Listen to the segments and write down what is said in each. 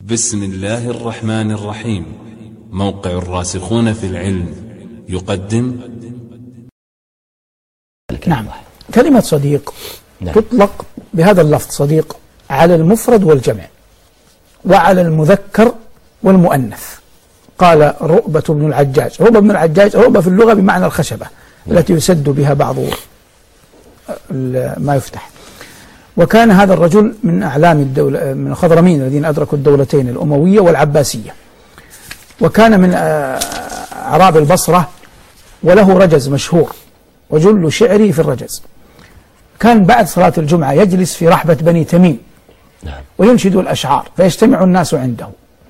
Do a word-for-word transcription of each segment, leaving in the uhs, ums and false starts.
بسم الله الرحمن الرحيم. موقع الراسخون في العلم يقدم. نعم، كلمة صديق نعم. تطلق بهذا اللفظ صديق على المفرد والجمع وعلى المذكر والمؤنث. قال رؤبة بن العجاج، رؤبة بن العجاج، رؤبة في اللغة بمعنى الخشبة نعم. التي يسد بها بعض ما يفتح. وكان هذا الرجل من أعلام الدولة، من الخضرمين الذين أدركوا الدولتين الأموية والعباسية، وكان من أعراب البصرة، وله رجز مشهور وجل شعري في الرجز. كان بعد صلاة الجمعة يجلس في رحبة بني تميم نعم. وينشد الأشعار، فيجتمع الناس عنده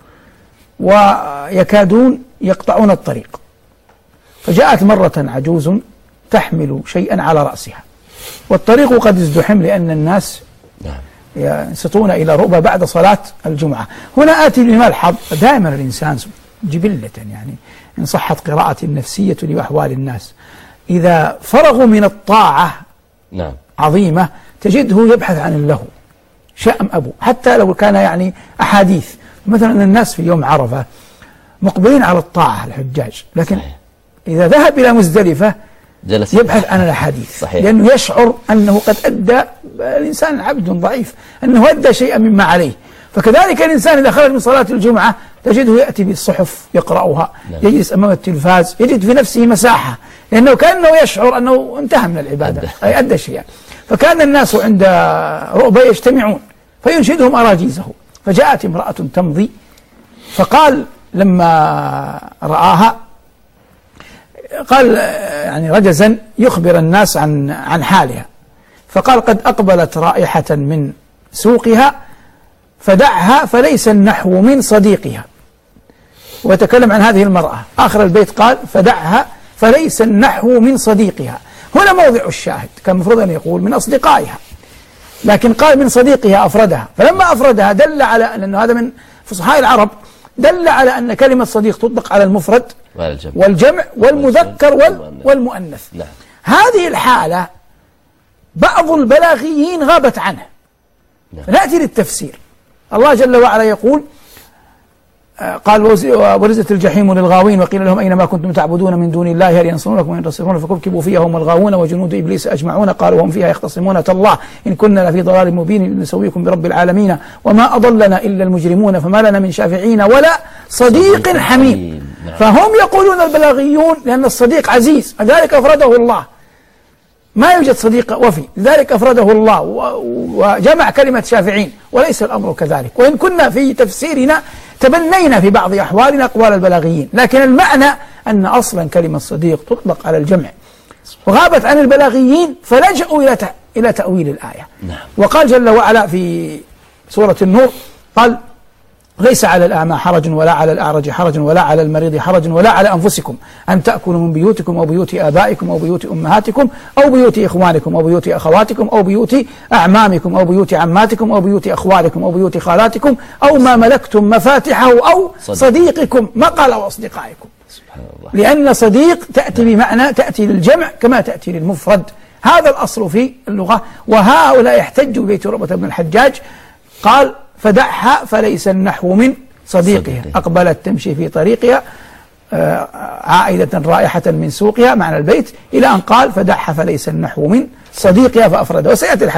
ويكادون يقطعون الطريق. فجاءت مرة عجوز تحمل شيئا على رأسها، والطريق قد ازدحم لأن الناس نعم. ينصتون إلى رؤبة بعد صلاة الجمعة. هنا آتي بملحظ، دائما الإنسان جبلة، يعني إن صحت قراءة النفسية لأحوال الناس، إذا فرغوا من الطاعة نعم. عظيمة تجده يبحث عن اللهو، شأم أبو، حتى لو كان يعني أحاديث. مثلا الناس في يوم عرفة مقبلين على الطاعة الحجاج، لكن صحيح. إذا ذهب إلى مزدلفة جلس يبحث عن الأحاديث، صحيح. لأنه يشعر أنه قد أدى، الإنسان عبد ضعيف، أنه أدى شيئا مما عليه. فكذلك الإنسان إذا خرج من صلاة الجمعة تجده يأتي بالصحف يقرأها، نعم. يجلس أمام التلفاز، يجد في نفسه مساحة، لأنه كأنه يشعر أنه انتهى من العبادة، أدى. أي أدى شيئا. فكان الناس عند رؤبة يجتمعون فينشدهم أراجيزه. فجاءت امرأة تمضي، فقال لما رآها، قال يعني رجزا يخبر الناس عن عن حالها، فقال قد أقبلت رائحة من سوقها فدعها فليس النحو من صديقها. ويتكلم عن هذه المرأة، آخر البيت قال فدعها فليس النحو من صديقها. هنا موضع الشاهد، كان مفروض أن يقول من أصدقائها، لكن قال من صديقها، أفردها. فلما أفردها دل على أن هذا من فصحاء العرب، دل على أن كلمة صديق تطلق على المفرد والجمع, والجمع والمذكر وال والمؤنث. نعم. هذه الحالة بعض البلاغيين غابت عنه. نعم. نأتي للتفسير. الله جل وعلا يقول قال ورزت الجحيم للغاوين وقيل لهم أين ما كنتم تعبدون من دون الله هل ينصرونكم وإن ينتصرون فكبكبوا فيها هم الغاوون وجنود إبليس أجمعون قالوا هم فيها يختصمون تالله إن كنا لفي ضلال مبين نسويكم برب العالمين وما أضلنا إلا المجرمون فما لنا من شافعين ولا صديق حميم. نعم. فهم يقولون البلاغيون لأن الصديق عزيز، لذلك أفرده الله، ما يوجد صديق وفي، لذلك أفرده الله وجمع كلمة شافعين، وليس الأمر كذلك. وإن كنا في تفسيرنا تبنينا في بعض أحوالنا أقوال البلاغيين، لكن المعنى أن أصلا كلمة صديق تطلق على الجمع، وغابت عن البلاغيين فلجأوا إلى إلى تأويل الآية. نعم. وقال جل وعلا في سورة النور قال ليس على الأعمى حرج ولا على الأعرج حرج ولا على المريض حرج ولا على أنفسكم أن تأكلوا من بيوتكم أو بيوت آبائكم أو بيوت أمهاتكم أو بيوت إخوانكم أو بيوت أخواتكم أو بيوت أعمامكم أو بيوت عماتكم أو بيوت أخوالكم أو بيوت خالاتكم أو ما ملكتم مفاتحه أو صديقكم، ما قال أصدقائكم، لأن صديق تأتي بمعنى تأتي للجمع كما تأتي للمفرد. هذا الأصل في اللغة. وهؤلاء يحتجوا بيت رؤبة بن الحجاج، قال فدعها فليس النحو من صديقها صديقي. أقبلت تمشي في طريقها عائدة رائحة من سوقها، معنى البيت، إلى أن قال فدعها فليس النحو من صديقها فأفرده. وسيأتي